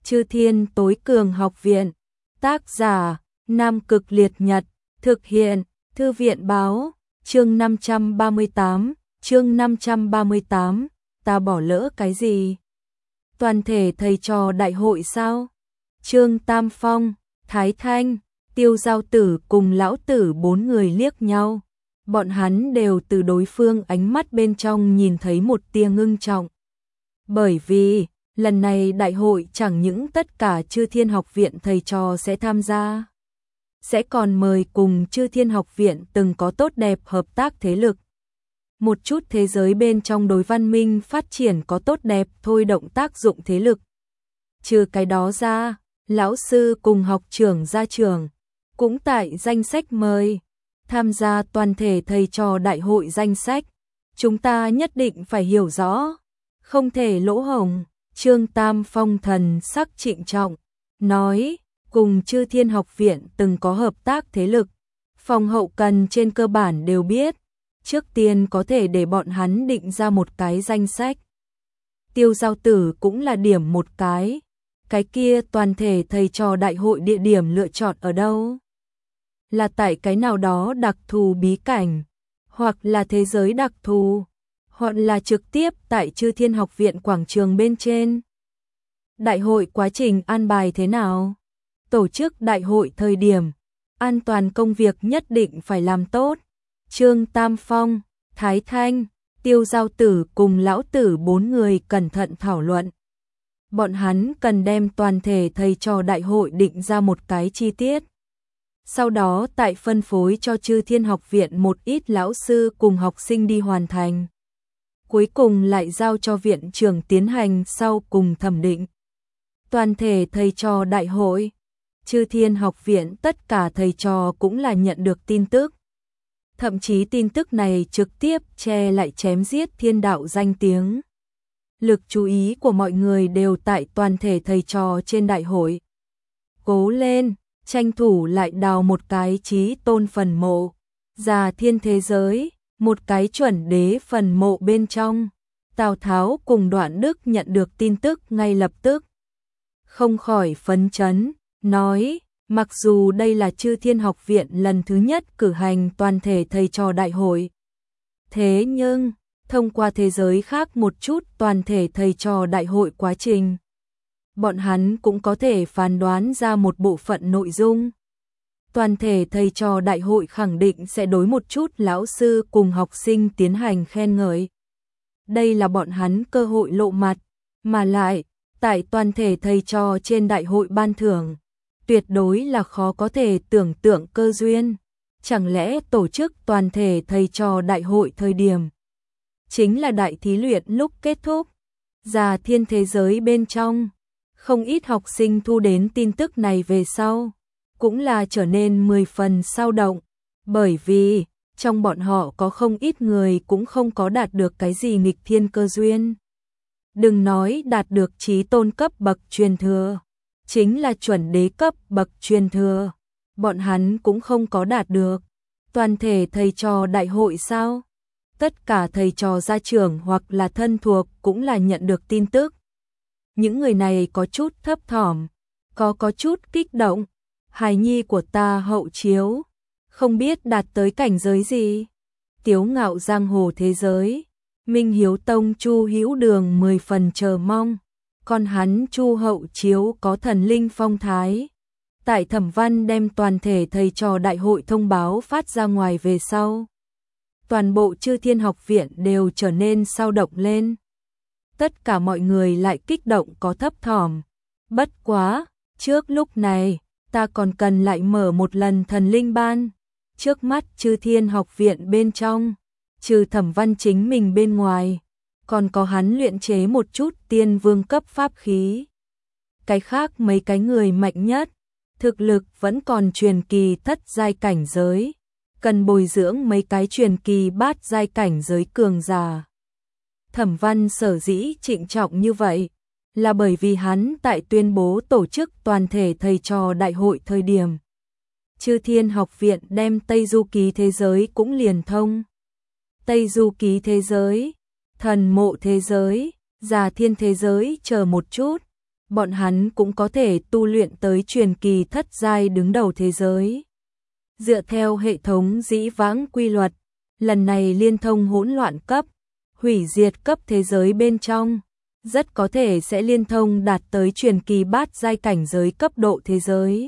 Chư Thiên Tối Cường Học Viện. Tác giả: Nam Cực Liệt Nhật. Thực hiện: Thư viện báo. Chương 538. Ta bỏ lỡ cái gì? Toàn thể thầy trò đại hội sao? Trương Tam Phong, Thái Thanh, Tiêu Giao Tử cùng lão tử 4 người liếc nhau. Bọn hắn đều từ đối phương ánh mắt bên trong nhìn thấy một tia ngưng trọng. Bởi vì, lần này đại hội chẳng những tất cả Chư Thiên Học Viện thầy trò sẽ tham gia, sẽ còn mời cùng Chư Thiên Học Viện từng có tốt đẹp hợp tác thế lực. Một chút thế giới bên trong đối văn minh phát triển có tốt đẹp thôi động tác dụng thế lực. Trừ cái đó ra, lão sư cùng học trưởng gia trưởng cũng tại danh sách mời tham gia toàn thể thầy trò đại hội danh sách. Chúng ta nhất định phải hiểu rõ, không thể lỗ hổng. Trương Tam Phong thần sắc trịnh trọng, nói, cùng Chư Thiên Học Viện từng có hợp tác thế lực, phòng hậu cần trên cơ bản đều biết, trước tiên có thể để bọn hắn định ra một cái danh sách. Tiêu Giao Tử cũng là điểm một cái kia toàn thể thầy trò đại hội địa điểm lựa chọn ở đâu? Là tại cái nào đó đặc thù bí cảnh, hoặc là thế giới đặc thù, hoặc là trực tiếp tại Chư Thiên Học Viện quảng trường bên trên. Đại hội quá trình an bài thế nào? Tổ chức đại hội thời điểm, an toàn công việc nhất định phải làm tốt. Trương Tam Phong, Thái Thanh, Tiêu Giao Tử cùng lão tử 4 người cẩn thận thảo luận. Bọn hắn cần đem toàn thể thầy trò đại hội định ra một cái chi tiết. Sau đó tại phân phối cho Chư Thiên Học Viện một ít lão sư cùng học sinh đi hoàn thành. Cuối cùng lại giao cho viện trưởng tiến hành sau cùng thẩm định. Toàn thể thầy trò đại hội, Chư Thiên Học Viện tất cả thầy trò cũng là nhận được tin tức. Thậm chí tin tức này trực tiếp che lại chém giết thiên đạo danh tiếng. Lực chú ý của mọi người đều tại toàn thể thầy trò trên đại hội. Cố lên, tranh thủ lại đào một cái chí tôn phần mộ. Già thiên thế giới, một cái chuẩn đế phần mộ bên trong. Tào Tháo cùng Đoạn Đức nhận được tin tức ngay lập tức. Không khỏi phấn chấn, nói, mặc dù đây là Chư Thiên Học Viện lần thứ nhất cử hành toàn thể thầy trò đại hội. Thế nhưng, thông qua thế giới khác một chút toàn thể thầy trò đại hội quá trình, bọn hắn cũng có thể phán đoán ra một bộ phận nội dung. Toàn thể thầy trò đại hội khẳng định sẽ đối một chút lão sư cùng học sinh tiến hành khen ngợi. Đây là bọn hắn cơ hội lộ mặt, mà lại, tại toàn thể thầy trò trên đại hội ban thưởng, tuyệt đối là khó có thể tưởng tượng cơ duyên. Chẳng lẽ tổ chức toàn thể thầy trò đại hội thời điểm chính là đại thí luyện lúc kết thúc? Già thiên thế giới bên trong, không ít học sinh thu đến tin tức này về sau, cũng là trở nên 10 phần sao động, bởi vì trong bọn họ có không ít người cũng không có đạt được cái gì nghịch thiên cơ duyên. Đừng nói đạt được chí tôn cấp bậc truyền thừa, chính là chuẩn đế cấp bậc truyền thừa, bọn hắn cũng không có đạt được. Toàn thể thầy trò đại hội sao? Tất cả thầy trò gia trưởng hoặc là thân thuộc cũng là nhận được tin tức. Những người này có chút thấp thỏm, có chút kích động. Hài nhi của ta hậu chiếu, không biết đạt tới cảnh giới gì. Tiếu ngạo giang hồ thế giới, Minh Hiếu Tông Chu Hữu Đường 10 phần chờ mong. Còn hắn Chu hậu chiếu có thần linh phong thái. Tại Thẩm Văn đem toàn thể thầy trò đại hội thông báo phát ra ngoài về sau, toàn bộ Chư Thiên Học Viện đều trở nên sao động lên. Tất cả mọi người lại kích động có thấp thỏm. Bất quá, trước lúc này, ta còn cần lại mở một lần thần linh ban. Trước mắt Chư Thiên Học Viện bên trong, trừ Thẩm Văn chính mình bên ngoài, còn có hắn luyện chế một chút tiên vương cấp pháp khí. Cái khác mấy cái người mạnh nhất, thực lực vẫn còn truyền kỳ thất giai cảnh giới, cần bồi dưỡng mấy cái truyền kỳ bát giai cảnh giới cường giả. Thẩm Văn sở dĩ trịnh trọng như vậy, là bởi vì hắn tại tuyên bố tổ chức toàn thể thầy trò đại hội thời điểm, Chư Thiên Học Viện đem Tây Du Ký thế giới cũng liền thông. Tây Du Ký thế giới, thần mộ thế giới, Già Thiên thế giới chờ một chút, bọn hắn cũng có thể tu luyện tới truyền kỳ thất giai đứng đầu thế giới. Dựa theo hệ thống dĩ vãng quy luật, lần này liên thông hỗn loạn cấp, hủy diệt cấp thế giới bên trong, rất có thể sẽ liên thông đạt tới truyền kỳ bát giai cảnh giới cấp độ thế giới.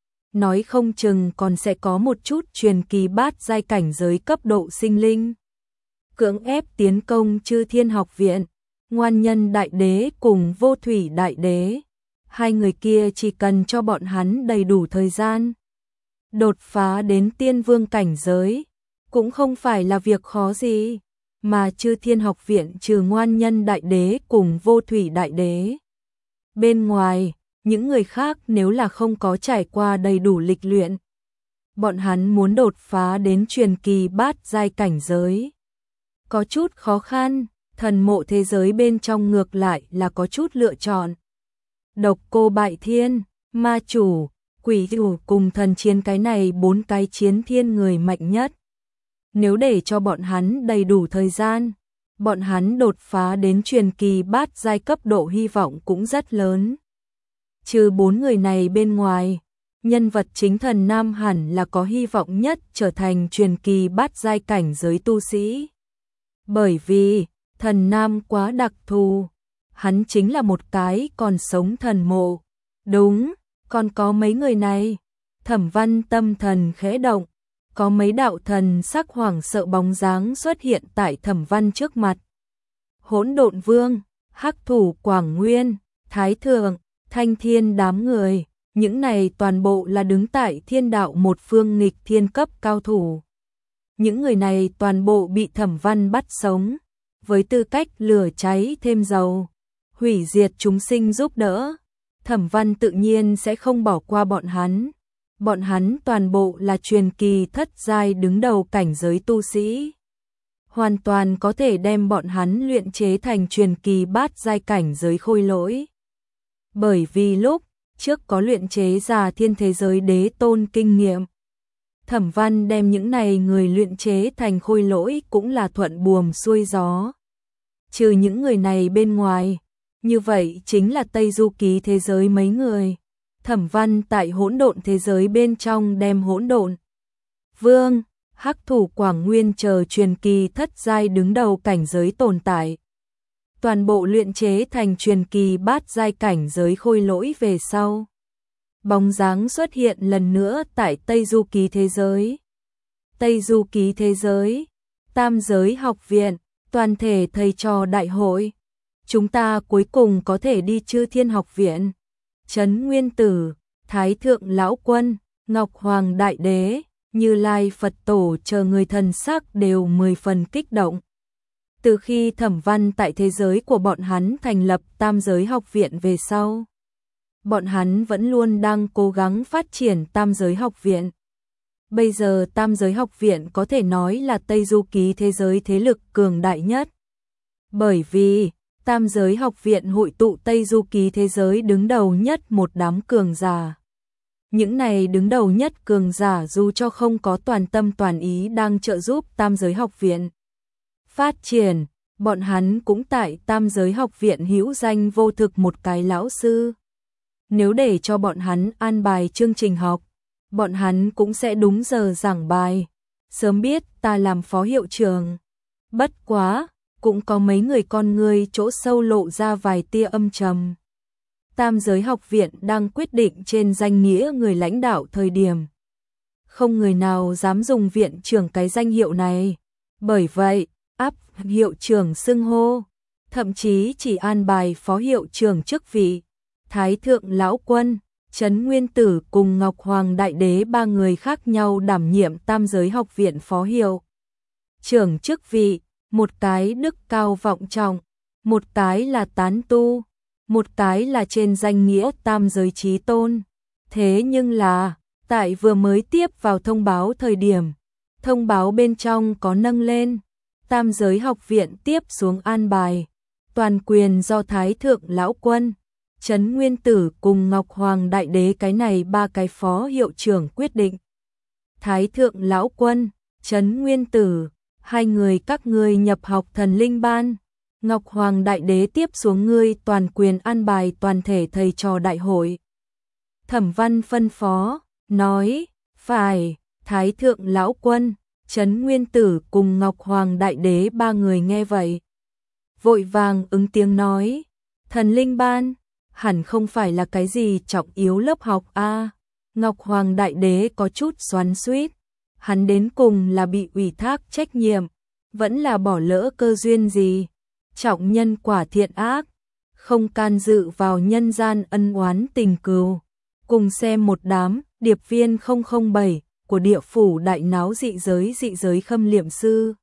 Nói không chừng còn sẽ có một chút truyền kỳ bát giai cảnh giới cấp độ sinh linh. Cưỡng ép tiến công Chư Thiên Học Viện, Ngoan Nhân Đại Đế cùng Vô Thủy Đại Đế. Hai người kia chỉ cần cho bọn hắn đầy đủ thời gian đột phá đến tiên vương cảnh giới, cũng không phải là việc khó gì, mà Chư Thiên Học Viện trừ Ngoan Nhân Đại Đế cùng Vô Thủy Đại Đế bên ngoài, những người khác nếu là không có trải qua đầy đủ lịch luyện, bọn hắn muốn đột phá đến truyền kỳ bát giai cảnh giới có chút khó khăn. Thần mộ thế giới bên trong ngược lại là có chút lựa chọn. Độc Cô Bại Thiên, Ma Chủ, Quỷ Chủ cùng Thần Chiến, cái này 4 cái chiến thiên người mạnh nhất. Nếu để cho bọn hắn đầy đủ thời gian, bọn hắn đột phá đến truyền kỳ bát giai cấp độ hy vọng cũng rất lớn. Trừ 4 người này bên ngoài, nhân vật chính Thần Nam hẳn là có hy vọng nhất trở thành truyền kỳ bát giai cảnh giới tu sĩ. Bởi vì Thần Nam quá đặc thù, hắn chính là một cái còn sống thần mộ. Đúng, còn có mấy người này. Thẩm Văn tâm thần khẽ động, có mấy đạo thần sắc hoảng sợ bóng dáng xuất hiện tại Thẩm Văn trước mặt. Hỗn Độn Vương, Hắc Thủ Quảng Nguyên, Thái Thượng, Thanh Thiên đám người, những này toàn bộ là đứng tại thiên đạo một phương nghịch thiên cấp cao thủ. Những người này toàn bộ bị Thẩm Văn bắt sống, với tư cách lửa cháy thêm dầu, hủy diệt chúng sinh giúp đỡ. Thẩm Văn tự nhiên sẽ không bỏ qua bọn hắn. Bọn hắn toàn bộ là truyền kỳ thất giai đứng đầu cảnh giới tu sĩ. Hoàn toàn có thể đem bọn hắn luyện chế thành truyền kỳ bát giai cảnh giới khôi lỗi. Bởi vì lúc trước có luyện chế ra thiên thế giới đế tôn kinh nghiệm, Thẩm Văn đem những này người luyện chế thành khôi lỗi cũng là thuận buồm xuôi gió. Trừ những người này bên ngoài, như vậy chính là Tây Du Ký thế giới mấy người. Thẩm Văn tại hỗn độn thế giới bên trong đem Hỗn Độn Vương, Hắc Thủ Quảng Nguyên chờ truyền kỳ thất giai đứng đầu cảnh giới tồn tại, toàn bộ luyện chế thành truyền kỳ bát giai cảnh giới khôi lỗi về sau. Bóng dáng xuất hiện lần nữa tại Tây Du Ký thế giới. Tây Du Ký thế giới, Tam Giới Học Viện, toàn thể thầy trò đại hội. Chúng ta cuối cùng có thể đi Chư Thiên Học Viện. Trấn Nguyên Tử, Thái Thượng Lão Quân, Ngọc Hoàng Đại Đế, Như Lai Phật Tổ chờ người thần sắc đều 10 phần kích động. Từ khi Thẩm Văn tại thế giới của bọn hắn thành lập Tam Giới Học Viện về sau, bọn hắn vẫn luôn đang cố gắng phát triển Tam Giới Học Viện. Bây giờ Tam Giới Học Viện có thể nói là Tây Du Ký thế giới thế lực cường đại nhất. Bởi vì Tam Giới Học Viện hội tụ Tây Du Ký thế giới đứng đầu nhất một đám cường giả. Những này đứng đầu nhất cường giả dù cho không có toàn tâm toàn ý đang trợ giúp Tam Giới Học Viện phát triển, bọn hắn cũng tại Tam Giới Học Viện hữu danh vô thực một cái lão sư. Nếu để cho bọn hắn an bài chương trình học, bọn hắn cũng sẽ đúng giờ giảng bài. Sớm biết ta làm phó hiệu trưởng. Bất quá, cũng có mấy người con ngươi chỗ sâu lộ ra vài tia âm trầm. Tam Giới Học Viện đang quyết định trên danh nghĩa người lãnh đạo thời điểm. Không người nào dám dùng viện trưởng cái danh hiệu này. Bởi vậy, áp hiệu trưởng xưng hô, thậm chí chỉ an bài phó hiệu trưởng chức vị. Thái Thượng Lão Quân, Trấn Nguyên Tử cùng Ngọc Hoàng Đại Đế ba người khác nhau đảm nhiệm Tam Giới Học Viện phó hiệu trưởng chức vị, một cái đức cao vọng trọng, một cái là tán tu, một cái là trên danh nghĩa Tam Giới Chí Tôn. Thế nhưng là, tại vừa mới tiếp vào thông báo thời điểm, thông báo bên trong có nâng lên, Tam Giới Học Viện tiếp xuống an bài, toàn quyền do Thái Thượng Lão Quân, Trấn Nguyên Tử cùng Ngọc Hoàng Đại Đế cái này ba cái phó hiệu trưởng quyết định. Thái Thượng Lão Quân, Trấn Nguyên Tử, hai người các ngươi nhập học thần linh ban, Ngọc Hoàng Đại Đế tiếp xuống ngươi toàn quyền an bài toàn thể thầy trò đại hội. Thẩm Văn phân phó, nói, phải, Thái Thượng Lão Quân, Trấn Nguyên Tử cùng Ngọc Hoàng Đại Đế ba người nghe vậy. Vội vàng ứng tiếng nói, thần linh ban, hẳn không phải là cái gì trọng yếu lớp học a. Ngọc Hoàng Đại Đế có chút xoắn xuýt, hắn đến cùng là bị ủy thác trách nhiệm, vẫn là bỏ lỡ cơ duyên gì, trọng nhân quả thiện ác, không can dự vào nhân gian ân oán tình cừu. Cùng xem một đám điệp viên 007 của địa phủ đại náo dị giới khâm liệm sư.